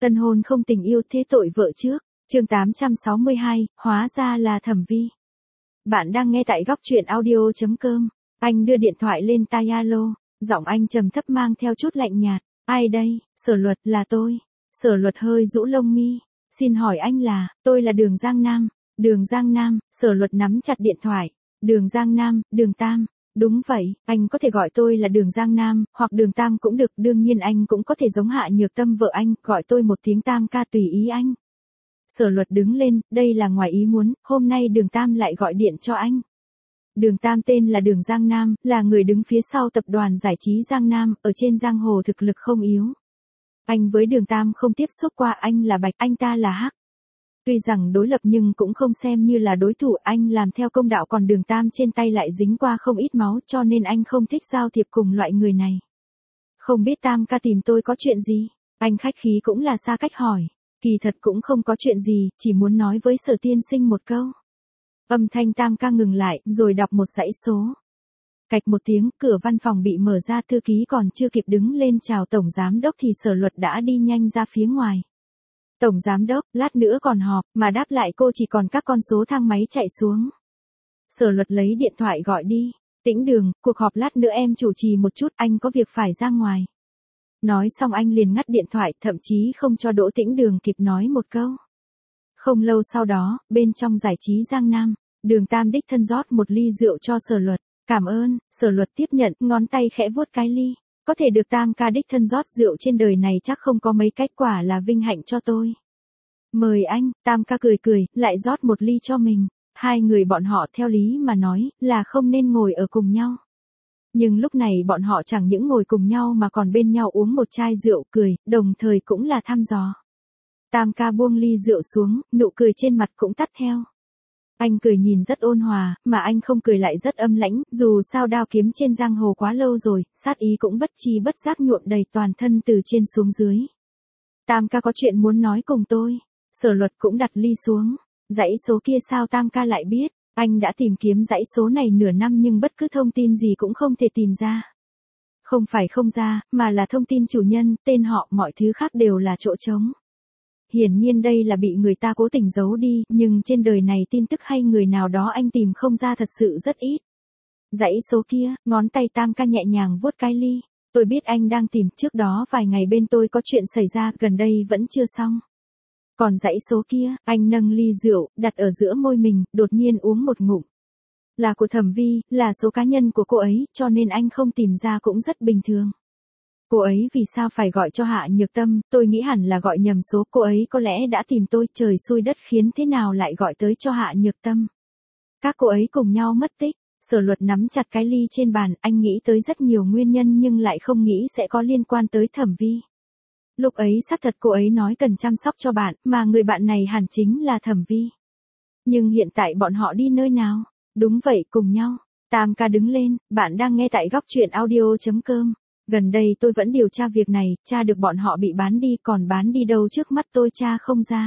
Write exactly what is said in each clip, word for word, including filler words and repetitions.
Tân hôn không tình yêu thế tội vợ trước. Chương tám trăm sáu mươi hai, hóa ra là Thẩm Vi. Bạn đang nghe tại góc truyện audio chấm com. Anh đưa điện thoại lên tai alo, giọng anh trầm thấp mang theo chút lạnh nhạt. Ai đây? Sở Luật, là tôi. Sở Luật hơi rũ lông mi. Xin hỏi anh là, tôi là Đường Giang Nam. Đường Giang Nam, Sở Luật nắm chặt điện thoại. Đường Giang Nam, Đường Tam. Đúng vậy, anh có thể gọi tôi là Đường Giang Nam, hoặc Đường Tam cũng được, đương nhiên anh cũng có thể giống Hạ Nhược Tâm vợ anh, gọi tôi một tiếng Tam ca tùy ý anh. Sở Luật đứng lên, đây là ngoài ý muốn, hôm nay Đường Tam lại gọi điện cho anh. Đường Tam tên là Đường Giang Nam, là người đứng phía sau tập đoàn giải trí Giang Nam, ở trên giang hồ thực lực không yếu. Anh với Đường Tam không tiếp xúc qua, anh là bạch, anh ta là hắc. Tuy rằng đối lập nhưng cũng không xem như là đối thủ, anh làm theo công đạo, còn Đường Tam trên tay lại dính qua không ít máu, cho nên anh không thích giao thiệp cùng loại người này. Không biết Tam ca tìm tôi có chuyện gì? Anh khách khí cũng là xa cách hỏi. Kỳ thật cũng không có chuyện gì, chỉ muốn nói với Sở tiên sinh một câu. Âm thanh Tam ca ngừng lại, rồi đọc một dãy số. Cạch một tiếng, cửa văn phòng bị mở ra, thư ký còn chưa kịp đứng lên chào tổng giám đốc thì Sở Luật đã đi nhanh ra phía ngoài. Tổng giám đốc, lát nữa còn họp, mà đáp lại cô chỉ còn các con số thang máy chạy xuống. Sở Luật lấy điện thoại gọi đi. Tĩnh Đường, cuộc họp lát nữa em chủ trì một chút, anh có việc phải ra ngoài. Nói xong anh liền ngắt điện thoại, thậm chí không cho Đỗ Tĩnh Đường kịp nói một câu. Không lâu sau đó, bên trong giải trí Giang Nam, Đường Tam đích thân rót một ly rượu cho Sở Luật. Cảm ơn. Sở Luật tiếp nhận, ngón tay khẽ vuốt cái ly. Có thể được Tam ca đích thân rót rượu trên đời này chắc không có mấy cách, quả là vinh hạnh cho tôi. Mời anh. Tam ca cười cười, lại rót một ly cho mình. Hai người bọn họ theo lý mà nói, là không nên ngồi ở cùng nhau. Nhưng lúc này bọn họ chẳng những ngồi cùng nhau mà còn bên nhau uống một chai rượu, cười, đồng thời cũng là thăm dò. Tam ca buông ly rượu xuống, nụ cười trên mặt cũng tắt theo. Anh cười nhìn rất ôn hòa, mà anh không cười lại rất âm lãnh, dù sao đao kiếm trên giang hồ quá lâu rồi, sát ý cũng bất chi bất giác nhuộm đầy toàn thân từ trên xuống dưới. Tam ca có chuyện muốn nói cùng tôi. Sở Luật cũng đặt ly xuống. Dãy số kia sao Tam ca lại biết? Anh đã tìm kiếm dãy số này nửa năm nhưng bất cứ thông tin gì cũng không thể tìm ra. Không phải không ra, mà là thông tin chủ nhân, tên họ, mọi thứ khác đều là chỗ trống. Hiển nhiên đây là bị người ta cố tình giấu đi, nhưng trên đời này tin tức hay người nào đó anh tìm không ra thật sự rất ít. Dãy số kia, ngón tay Tam ca nhẹ nhàng vuốt cái ly. Tôi biết anh đang tìm, trước đó vài ngày bên tôi có chuyện xảy ra, gần đây vẫn chưa xong. Còn dãy số kia, anh nâng ly rượu, đặt ở giữa môi mình, đột nhiên uống một ngụm. Là của Thẩm Vi, là số cá nhân của cô ấy, cho nên anh không tìm ra cũng rất bình thường. Cô ấy vì sao phải gọi cho Hạ Nhược Tâm, tôi nghĩ hẳn là gọi nhầm số, cô ấy có lẽ đã tìm tôi, trời xui đất khiến thế nào lại gọi tới cho Hạ Nhược Tâm. Các cô ấy cùng nhau mất tích. Sở Luật nắm chặt cái ly trên bàn, anh nghĩ tới rất nhiều nguyên nhân nhưng lại không nghĩ sẽ có liên quan tới Thẩm Vi. Lúc ấy xác thật cô ấy nói cần chăm sóc cho bạn, mà người bạn này hẳn chính là Thẩm Vi. Nhưng hiện tại bọn họ đi nơi nào? Đúng vậy, cùng nhau. Tam ca đứng lên, bạn đang nghe tại góc truyện audio chấm com. Gần đây tôi vẫn điều tra việc này, tra được bọn họ bị bán đi, còn bán đi đâu trước mắt tôi tra không ra.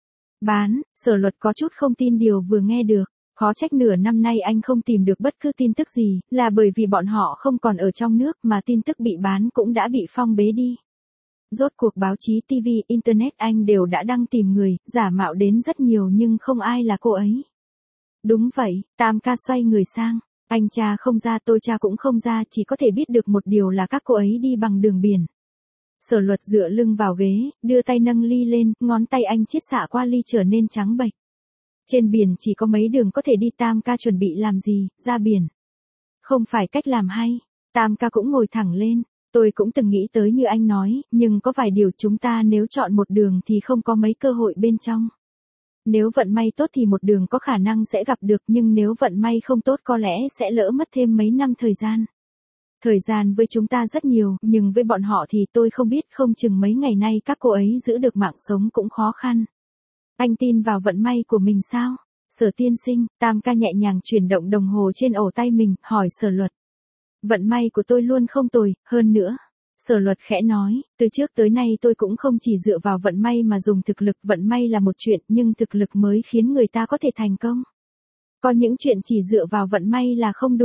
Bán? Sở Luật có chút không tin điều vừa nghe được. Khó trách nửa năm nay anh không tìm được bất cứ tin tức gì, là bởi vì bọn họ không còn ở trong nước mà tin tức bị bán cũng đã bị phong bế đi. Rốt cuộc báo chí, ti vi, Internet anh đều đã đăng tìm người, giả mạo đến rất nhiều nhưng không ai là cô ấy. Đúng vậy, Tam ca xoay người sang. Anh cha không ra, tôi cha cũng không ra, chỉ có thể biết được một điều là các cô ấy đi bằng đường biển. Sở Luật dựa lưng vào ghế, đưa tay nâng ly lên, ngón tay anh chiết xạ qua ly trở nên trắng bệch. Trên biển chỉ có mấy đường có thể đi, Tam ca chuẩn bị làm gì, ra biển. Không phải cách làm hay. Tam ca cũng ngồi thẳng lên. Tôi cũng từng nghĩ tới như anh nói, nhưng có vài điều chúng ta nếu chọn một đường thì không có mấy cơ hội bên trong. Nếu vận may tốt thì một đường có khả năng sẽ gặp được, nhưng nếu vận may không tốt có lẽ sẽ lỡ mất thêm mấy năm thời gian. Thời gian với chúng ta rất nhiều, nhưng với bọn họ thì tôi không biết, không chừng mấy ngày nay các cô ấy giữ được mạng sống cũng khó khăn. Anh tin vào vận may của mình sao? Sở tiên sinh, Tam ca nhẹ nhàng chuyển động đồng hồ trên ổ tay mình, hỏi Sở Luật. Vận may của tôi luôn không tồi, hơn nữa. Sở Luật khẽ nói, từ trước tới nay tôi cũng không chỉ dựa vào vận may mà dùng thực lực, vận may là một chuyện nhưng thực lực mới khiến người ta có thể thành công. Có những chuyện chỉ dựa vào vận may là không đủ.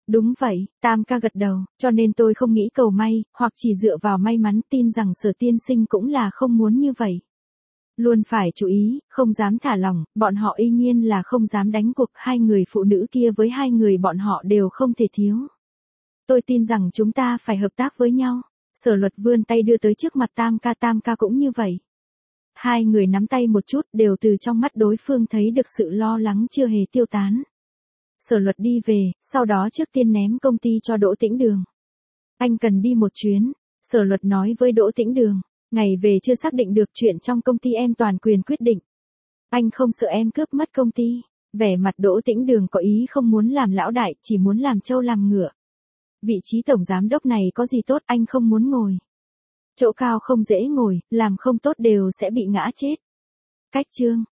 Đúng vậy, Tam ca gật đầu, cho nên tôi không nghĩ cầu may, hoặc chỉ dựa vào may mắn, tin rằng Sở tiên sinh cũng là không muốn như vậy. Luôn phải chú ý, không dám thả lỏng, bọn họ y nhiên là không dám đánh cuộc, hai người phụ nữ kia với hai người bọn họ đều không thể thiếu. Tôi tin rằng chúng ta phải hợp tác với nhau. Sở Luật vươn tay đưa tới trước mặt Tam ca, Tam ca cũng như vậy. Hai người nắm tay một chút, đều từ trong mắt đối phương thấy được sự lo lắng chưa hề tiêu tán. Sở Luật đi về, sau đó trước tiên ném công ty cho Đỗ Tĩnh Đường. Anh cần đi một chuyến, Sở Luật nói với Đỗ Tĩnh Đường. Ngày về chưa xác định được chuyện trong công ty, em toàn quyền quyết định. Anh không sợ em cướp mất công ty. Vẻ mặt Đỗ Tĩnh Đường có ý không muốn làm lão đại, chỉ muốn làm trâu làm ngựa. Vị trí tổng giám đốc này có gì tốt, anh không muốn ngồi. Chỗ cao không dễ ngồi, làm không tốt đều sẽ bị ngã chết. Cách chương